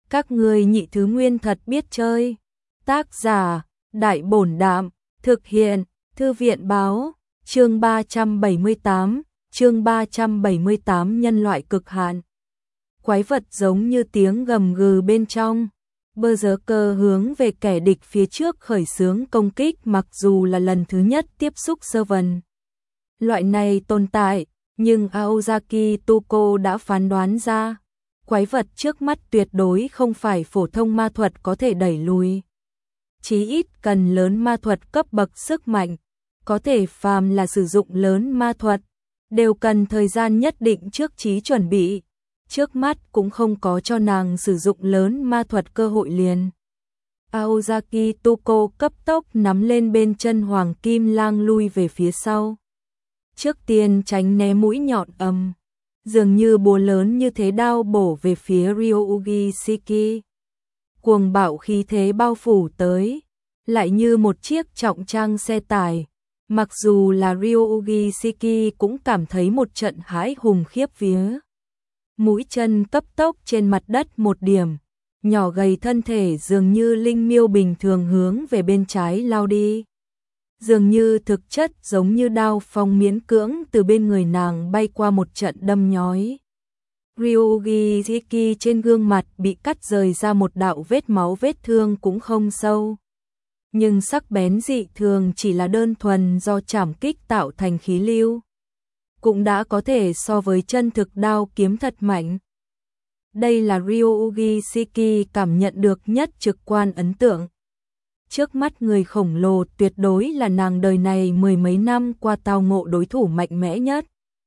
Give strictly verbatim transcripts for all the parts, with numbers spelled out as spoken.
Các ngươi nhị thứ nguyên thật biết chơi. Tác giả, Đại Bổn Đạm, thực hiện, Thư viện Báo, chương ba trăm bảy mươi tám, chương ba trăm bảy mươi tám nhân loại cực hạn. Quái vật giống như tiếng gầm gừ bên trong. Berserker hướng về kẻ địch phía trước khởi xướng công kích mặc dù là lần thứ nhất tiếp xúc Servant. Loại này tồn tại, nhưng Aozaki Tuko đã phán đoán ra. Quái vật trước mắt tuyệt đối không phải phổ thông ma thuật có thể đẩy lùi. Chí ít cần lớn ma thuật cấp bậc sức mạnh, có thể phàm là sử dụng lớn ma thuật, đều cần thời gian nhất định trước trí chuẩn bị. Trước mắt cũng không có cho nàng sử dụng lớn ma thuật cơ hội liền. Aozaki Tuko cấp tốc nắm lên bên chân Hoàng Kim Lang lui về phía sau. Trước tiên tránh né mũi nhọn ầm, dường như búa lớn như thế đao bổ về phía Ryuugi Shiki. Cuồng bạo khí thế bao phủ tới, lại như một chiếc trọng trang xe tải. Mặc dù là Ryuugi Shiki cũng cảm thấy một trận hãi hùng khiếp vía. Mũi chân cấp tốc trên mặt đất một điểm, nhỏ gầy thân thể dường như linh miêu bình thường hướng về bên trái lao đi. Dường như thực chất giống như đao phong miễn cưỡng từ bên người nàng bay qua một trận đâm nhói. Ryuugi Shiki trên gương mặt bị cắt rời ra một đạo vết máu, vết thương cũng không sâu. Nhưng sắc bén dị thường chỉ là đơn thuần do chảm kích tạo thành khí lưu. Cũng đã có thể so với chân thực đao kiếm thật mạnh. Đây là Ryuugi Shiki cảm nhận được nhất trực quan ấn tượng. Trước mắt người khổng lồ tuyệt đối là nàng đời này mười mấy năm qua tao ngộ đối thủ mạnh mẽ nhất.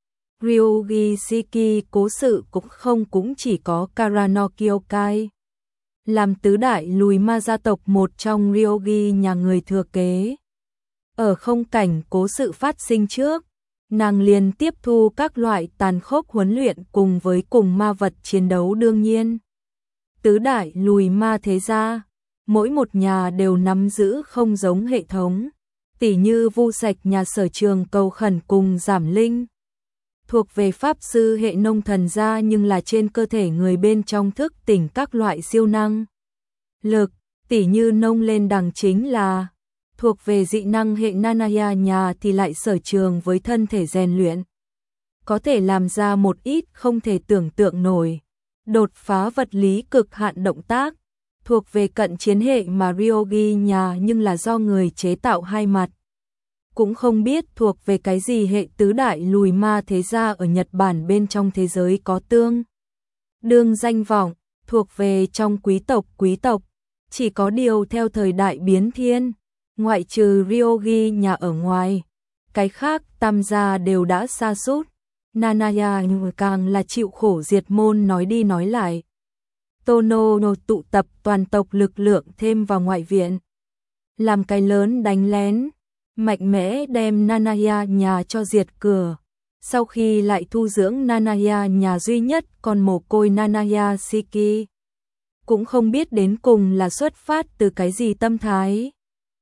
Ryuugi Shiki cố sự cũng không cũng chỉ có Karano Kyokai. Làm tứ đại lùi ma gia tộc một trong Ryogi nhà người thừa kế. Ở không cảnh cố sự phát sinh trước, nàng liền tiếp thu các loại tàn khốc huấn luyện cùng với cùng ma vật chiến đấu đương nhiên. Tứ đại lùi ma thế gia, mỗi một nhà đều nắm giữ không giống hệ thống, tỉ như Vu Sạch nhà Sở Trường cầu khẩn cùng giảm linh. Thuộc về pháp sư hệ nông thần gia nhưng là trên cơ thể người bên trong thức tỉnh các loại siêu năng lực, tỉ như nông lên đằng chính là thuộc về dị năng hệ Nanaya nhà thì lại sở trường với thân thể rèn luyện. Có thể làm ra một ít không thể tưởng tượng nổi, đột phá vật lý cực hạn động tác, thuộc về cận chiến hệ mà Ryogi nhà nhưng là do người chế tạo hai mặt. Cũng không biết thuộc về cái gì hệ tứ đại lùi ma thế gia ở Nhật Bản bên trong thế giới có tương đương danh vọng, thuộc về trong quý tộc quý tộc, chỉ có điều theo thời đại biến thiên, ngoại trừ Ryogi nhà ở ngoài, cái khác tam gia đều đã sa sút. Nanaya càng là chịu khổ diệt môn nói đi nói lại. Tono no tụ tập toàn tộc lực lượng thêm vào ngoại viện, làm cái lớn đánh lén, mạnh mẽ đem Nanaya nhà cho diệt cửa. Sau khi lại thu dưỡng Nanaya nhà duy nhất con mồ côi Nanaya Shiki, cũng không biết đến cùng là xuất phát từ cái gì tâm thái.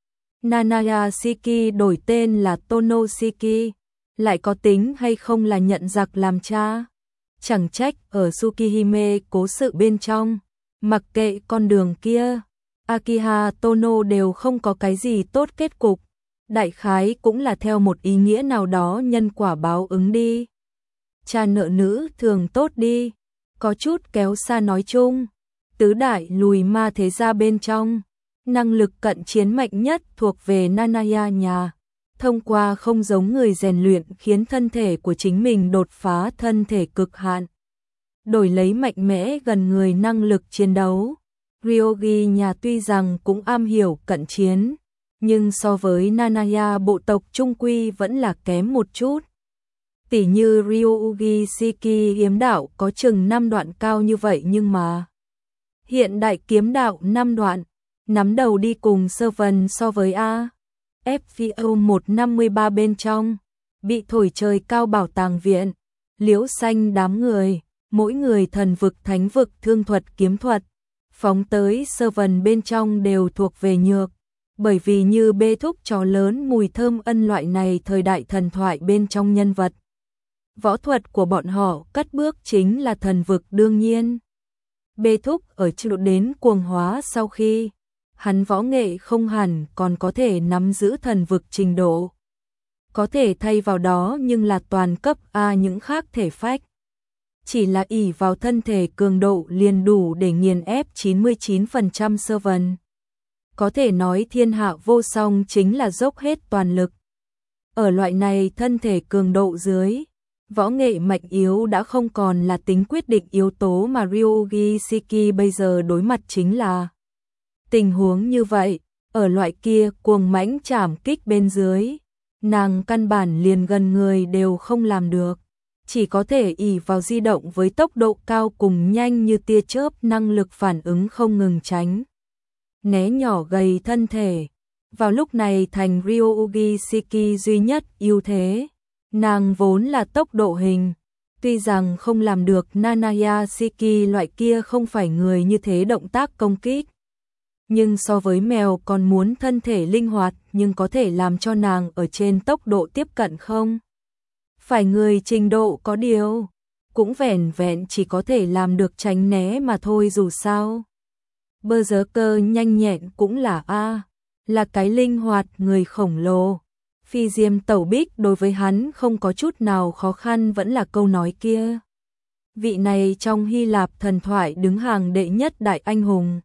Nanaya Shiki đổi tên là Tono Shiki, lại có tính hay không là nhận giặc làm cha. Chẳng trách ở Tsukihime cố sự bên trong, mặc kệ con đường kia, Akiha Tono đều không có cái gì tốt kết cục. Đại khái cũng là theo một ý nghĩa nào đó nhân quả báo ứng đi. Cha nợ nữ thường tốt đi, có chút kéo xa nói chung. Tứ đại lùi ma thế gia bên trong, năng lực cận chiến mạnh nhất thuộc về Nanaya nhà. Thông qua không giống người rèn luyện khiến thân thể của chính mình đột phá thân thể cực hạn, đổi lấy mạnh mẽ gần người năng lực chiến đấu. Ryogi nhà tuy rằng cũng am hiểu cận chiến, nhưng so với Nanaya bộ tộc trung quy vẫn là kém một chút. Tỉ như Ryuugi Shiki hiếm đạo có chừng năm đoạn cao như vậy nhưng mà hiện đại kiếm đạo năm đoạn, nắm đầu đi cùng Servant so với A. ép vê o một trăm năm mươi ba bên trong, bị thổi trời cao bảo tàng viện, liễu xanh đám người, mỗi người thần vực thánh vực thương thuật kiếm thuật, phóng tới Servant bên trong đều thuộc về nhược. Bởi vì như bê thúc trò lớn mùi thơm ân loại này thời đại thần thoại bên trong nhân vật. Võ thuật của bọn họ cất bước chính là thần vực đương nhiên. bê thúc ở chỗ đến cuồng hóa sau khi hắn võ nghệ không hẳn còn có thể nắm giữ thần vực trình độ. Có thể thay vào đó nhưng là toàn cấp A những khác thể phách. Chỉ là ỷ vào thân thể cường độ liền đủ để nghiền ép chín mươi chín phần trăm sơ vân. Có thể nói thiên hạ vô song chính là dốc hết toàn lực. Ở loại này thân thể cường độ dưới, võ nghệ mạnh yếu đã không còn là tính quyết định yếu tố mà Ryogi Shiki bây giờ đối mặt chính là. Tình huống như vậy, ở loại kia cuồng mãnh chảm kích bên dưới, nàng căn bản liền gần người đều không làm được. Chỉ có thể ỷ vào di động với tốc độ cao cùng nhanh như tia chớp năng lực phản ứng không ngừng tránh. Né nhỏ gầy thân thể, vào lúc này thành Ryogi Shiki duy nhất ưu thế. Nàng vốn là tốc độ hình, tuy rằng không làm được Nanaya Shiki loại kia không phải người như thế động tác công kích. Nhưng so với mèo còn muốn thân thể linh hoạt nhưng có thể làm cho nàng ở trên tốc độ tiếp cận không. Phải người trình độ có điều, cũng vẻn vẹn chỉ có thể làm được tránh né mà thôi dù sao. Berserker nhanh nhẹn cũng là A, là cái linh hoạt người khổng lồ. Phi diêm tẩu bích đối với hắn không có chút nào khó khăn vẫn là câu nói kia. Vị này trong Hy Lạp thần thoại đứng hàng đệ nhất đại anh hùng.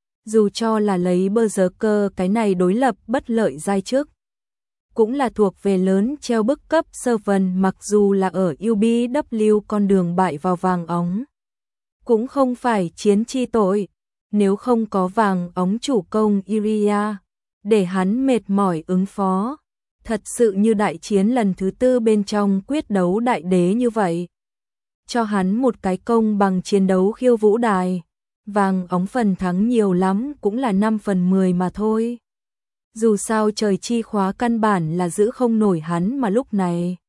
Dù cho là lấy Berserker cái này đối lập bất lợi giai trước. Cũng là thuộc về lớn treo bức cấp sơ vân mặc dù là ở u bê vê con đường bại vào vàng óng. Cũng không phải chiến chi tội, nếu không có vàng óng chủ công Iria, để hắn mệt mỏi ứng phó. Thật sự như đại chiến lần thứ tư bên trong quyết đấu đại đế như vậy. Cho hắn một cái công bằng chiến đấu khiêu vũ đài, vàng óng phần thắng nhiều lắm cũng là năm phần mười mà thôi. Dù sao trời chi khóa căn bản là giữ không nổi hắn mà lúc này.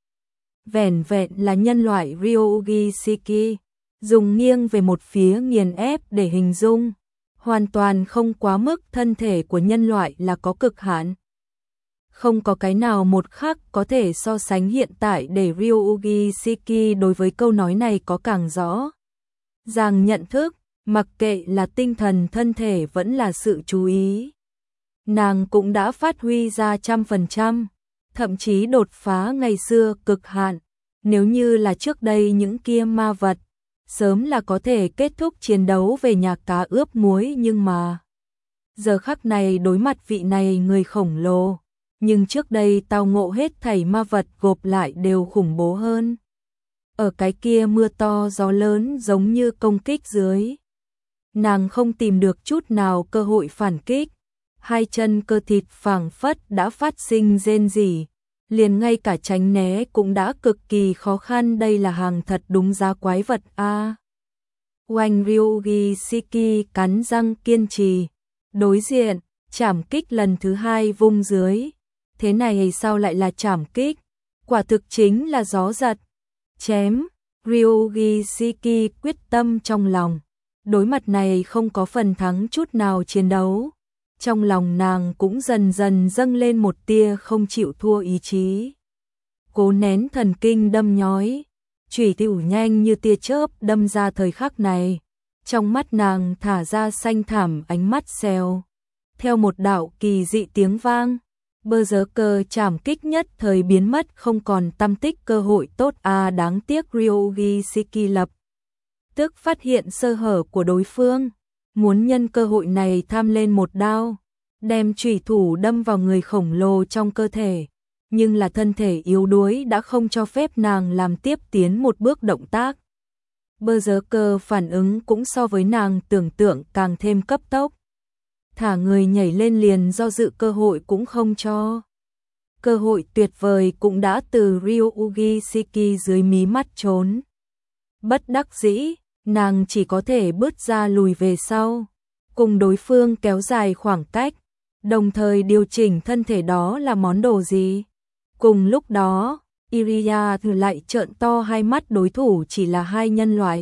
Vẻn vẹn là nhân loại Ryogi Shiki, dùng nghiêng về một phía nghiền ép để hình dung, hoàn toàn không quá mức thân thể của nhân loại là có cực hạn. Không có cái nào một khác có thể so sánh hiện tại để Ryogi Shiki đối với câu nói này có càng rõ ràng nhận thức, mặc kệ là tinh thần thân thể vẫn là sự chú ý. Nàng cũng đã phát huy ra trăm phần trăm, thậm chí đột phá ngày xưa cực hạn. Nếu như là trước đây những kia ma vật, sớm là có thể kết thúc chiến đấu về nhà cá ướp muối nhưng mà giờ khắc này đối mặt vị này người khổng lồ. Nhưng trước đây tao ngộ hết thảy ma vật gộp lại đều khủng bố hơn. Ở cái kia mưa to gió lớn giống như công kích dưới. Nàng không tìm được chút nào cơ hội phản kích. Hai chân cơ thịt phảng phất đã phát sinh rên rỉ. Liền ngay cả tránh né cũng đã cực kỳ khó khăn. Đây là hàng thật đúng giá quái vật a. Oanh Ryogi Shiki cắn răng kiên trì. Đối diện, chảm kích lần thứ hai vung dưới. Thế này sao lại là chảm kích? Quả thực chính là gió giật. Chém, Ryogi Shiki quyết tâm trong lòng. Đối mặt này không có phần thắng chút nào chiến đấu. Trong lòng nàng cũng dần dần dâng lên một tia không chịu thua ý chí. Cố nén thần kinh đâm nhói. Chủy tiểu nhanh như tia chớp đâm ra thời khắc này. Trong mắt nàng thả ra xanh thẳm ánh mắt xèo. Theo một đạo kỳ dị tiếng vang. Berserker chảm kích nhất thời biến mất không còn tăm tích cơ hội tốt a à, đáng tiếc Ryogi Shiki lập tức phát hiện sơ hở của đối phương, muốn nhân cơ hội này tham lên một đao, đem chủy thủ đâm vào người khổng lồ trong cơ thể, nhưng là thân thể yếu đuối đã không cho phép nàng làm tiếp tiến một bước động tác. Berserker phản ứng cũng so với nàng tưởng tượng càng thêm cấp tốc. Thả người nhảy lên liền do dự cơ hội cũng không cho. Cơ hội tuyệt vời cũng đã từ Ryogi Shiki dưới mí mắt trốn. Bất đắc dĩ, nàng chỉ có thể bước ra lùi về sau, cùng đối phương kéo dài khoảng cách, đồng thời điều chỉnh thân thể đó là món đồ gì. Cùng lúc đó, Iria thử lại trợn to hai mắt đối thủ chỉ là hai nhân loại.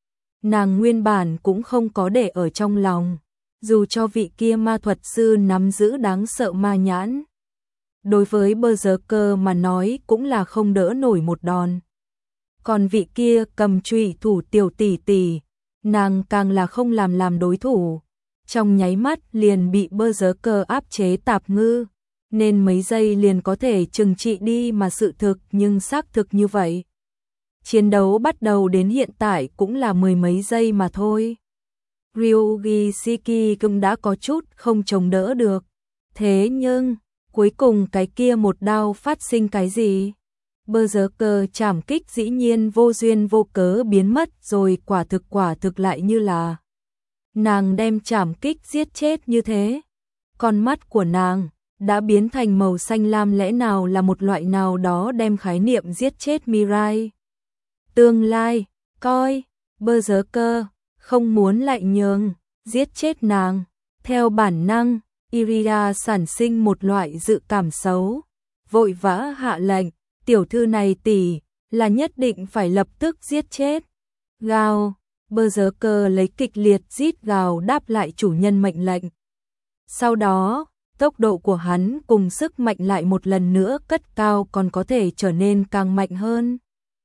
Nàng nguyên bản cũng không có để ở trong lòng. Dù cho vị kia ma thuật sư nắm giữ đáng sợ ma nhãn, đối với Berserker mà nói cũng là không đỡ nổi một đòn. Còn vị kia cầm chủy thủ tiểu tỷ tỷ, nàng càng là không làm làm đối thủ. Trong nháy mắt liền bị Berserker áp chế tạp ngư, nên mấy giây liền có thể trừng trị đi mà sự thực nhưng xác thực như vậy. Chiến đấu bắt đầu đến hiện tại cũng là mười mấy giây mà thôi. Ryuji Shiki cũng đã có chút không chống đỡ được. Thế nhưng, cuối cùng cái kia một đao phát sinh cái gì? Berserker chảm kích dĩ nhiên vô duyên vô cớ biến mất rồi, quả thực quả thực lại như là nàng đem chảm kích giết chết như thế. Con mắt của nàng đã biến thành màu xanh lam, lẽ nào là một loại nào đó đem khái niệm giết chết Mirai. Tương lai, coi, Berserker không muốn lại nhường, giết chết nàng. Theo bản năng, Iria sản sinh một loại dự cảm xấu, vội vã hạ lệnh, tiểu thư này tỷ là nhất định phải lập tức giết chết. Gào, Berserker lấy kịch liệt rít gào đáp lại chủ nhân mệnh lệnh. Sau đó, tốc độ của hắn cùng sức mạnh lại một lần nữa cất cao, còn có thể trở nên càng mạnh hơn.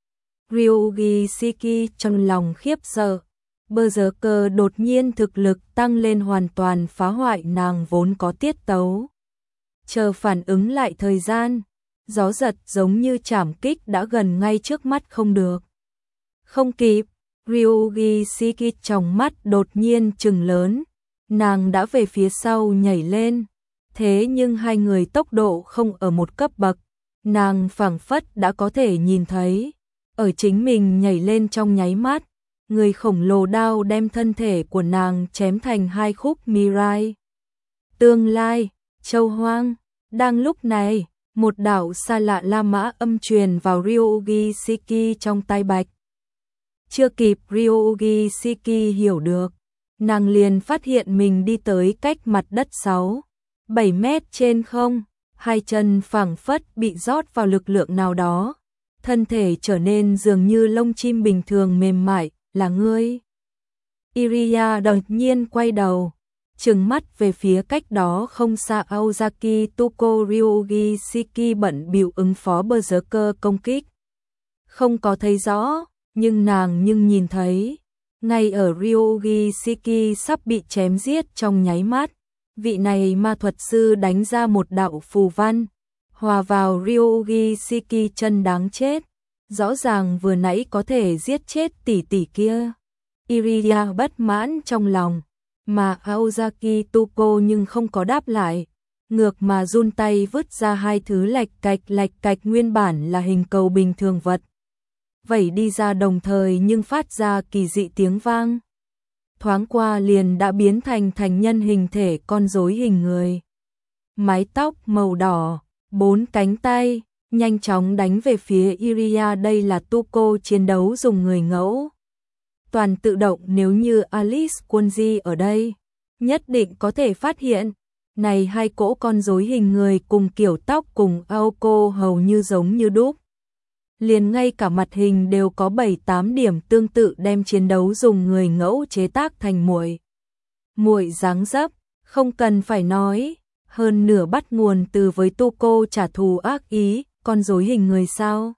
Ryuji Shiki trong lòng khiếp sợ. Berserker đột nhiên thực lực tăng lên hoàn toàn phá hoại nàng vốn có tiết tấu. Chờ phản ứng lại thời gian, gió giật giống như chảm kích đã gần ngay trước mắt không được. Không kịp, Ryuji Shiki trong mắt đột nhiên trừng lớn, nàng đã về phía sau nhảy lên. Thế nhưng hai người tốc độ không ở một cấp bậc, nàng phảng phất đã có thể nhìn thấy. Ở chính mình nhảy lên trong nháy mắt, người khổng lồ đao đem thân thể của nàng chém thành hai khúc. Mirai, tương lai, châu hoang. Đang lúc này, một đạo xa lạ la mã âm truyền vào Ryuji Shiki trong tai bạch. Chưa kịp Ryuji Shiki hiểu được, nàng liền phát hiện mình đi tới cách mặt đất sáu, bảy mét trên không, hai chân phảng phất bị rót vào lực lượng nào đó, thân thể trở nên dường như lông chim bình thường mềm mại. Là ngươi? Iria đột nhiên quay đầu, trừng mắt về phía cách đó không xa Aozaki Tuko. Ryuji Shiki bận bịu ứng phó Berserker công kích. Không có thấy rõ, nhưng nàng nhưng nhìn thấy. Ngay ở Ryuji Shiki sắp bị chém giết trong nháy mắt, vị này ma thuật sư đánh ra một đạo phù văn, hòa vào Ryuji Shiki chân đáng chết. Rõ ràng vừa nãy có thể giết chết tỷ tỷ kia. Iria bất mãn trong lòng, mà Aozaki Tuko nhưng không có đáp lại, ngược mà run tay vứt ra hai thứ lạch cạch lạch cạch nguyên bản là hình cầu bình thường vật. Vẩy đi ra đồng thời nhưng phát ra kỳ dị tiếng vang. Thoáng qua liền đã biến thành thành nhân hình thể con rối hình người. Mái tóc màu đỏ, bốn cánh tay, nhanh chóng đánh về phía Iria. Đây là Tuko chiến đấu dùng người ngẫu. Toàn tự động, nếu như Alice Kunji ở đây, nhất định có thể phát hiện. Này hai cỗ con rối hình người cùng kiểu tóc cùng Aoko hầu như giống như đúc. Liền ngay cả mặt hình đều có bảy tám điểm tương tự, đem chiến đấu dùng người ngẫu chế tác thành muội. Muội dáng dấp, không cần phải nói, hơn nửa bắt nguồn từ với Tuko trả thù ác ý. Con rối hình người sao?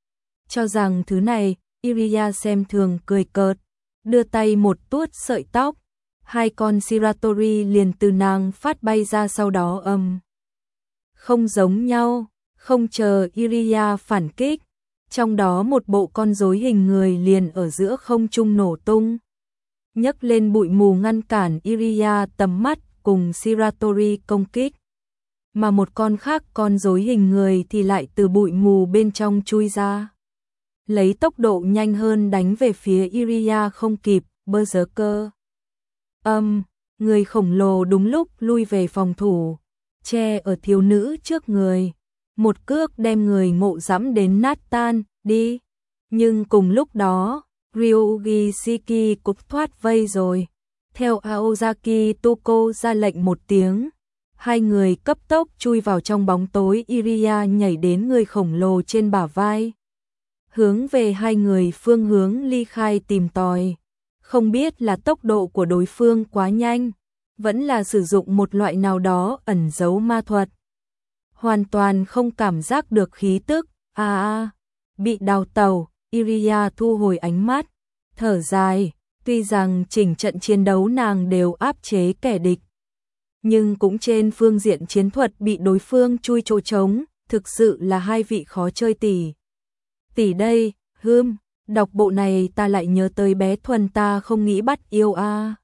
Cho rằng thứ này, Iria xem thường cười cợt, đưa tay một tuốt sợi tóc, hai con Shiratori liền từ nàng phát bay ra, sau đó âm. Không giống nhau, không chờ Iria phản kích, trong đó một bộ con rối hình người liền ở giữa không trung nổ tung, nhấc lên bụi mù ngăn cản Iria tầm mắt cùng Shiratori công kích. Mà một con khác con rối hình người thì lại từ bụi mù bên trong chui ra, lấy tốc độ nhanh hơn đánh về phía Iria. Không kịp, Berserker. Âm, người khổng lồ đúng lúc lui về phòng thủ, che ở thiếu nữ trước người, một cước đem người ngộ dẫm đến nát tan đi. Nhưng cùng lúc đó, Ryuji Shiki cũng thoát vây rồi. Theo Aozaki Tuko ra lệnh một tiếng, hai người cấp tốc chui vào trong bóng tối. Iria nhảy đến người khổng lồ trên bả vai, hướng về hai người phương hướng ly khai tìm tòi. Không biết là tốc độ của đối phương quá nhanh, vẫn là sử dụng một loại nào đó ẩn giấu ma thuật. Hoàn toàn không cảm giác được khí tức. À, à bị đào tẩu. Iria thu hồi ánh mắt, thở dài, Tuy rằng chỉnh trận chiến đấu nàng đều áp chế kẻ địch, nhưng cũng trên phương diện chiến thuật bị đối phương chui chỗ trống, thực sự là hai vị khó chơi tỷ. Tỷ đây, hưm, đọc bộ này ta lại nhớ tới bé Thuần ta không nghĩ bắt yêu a.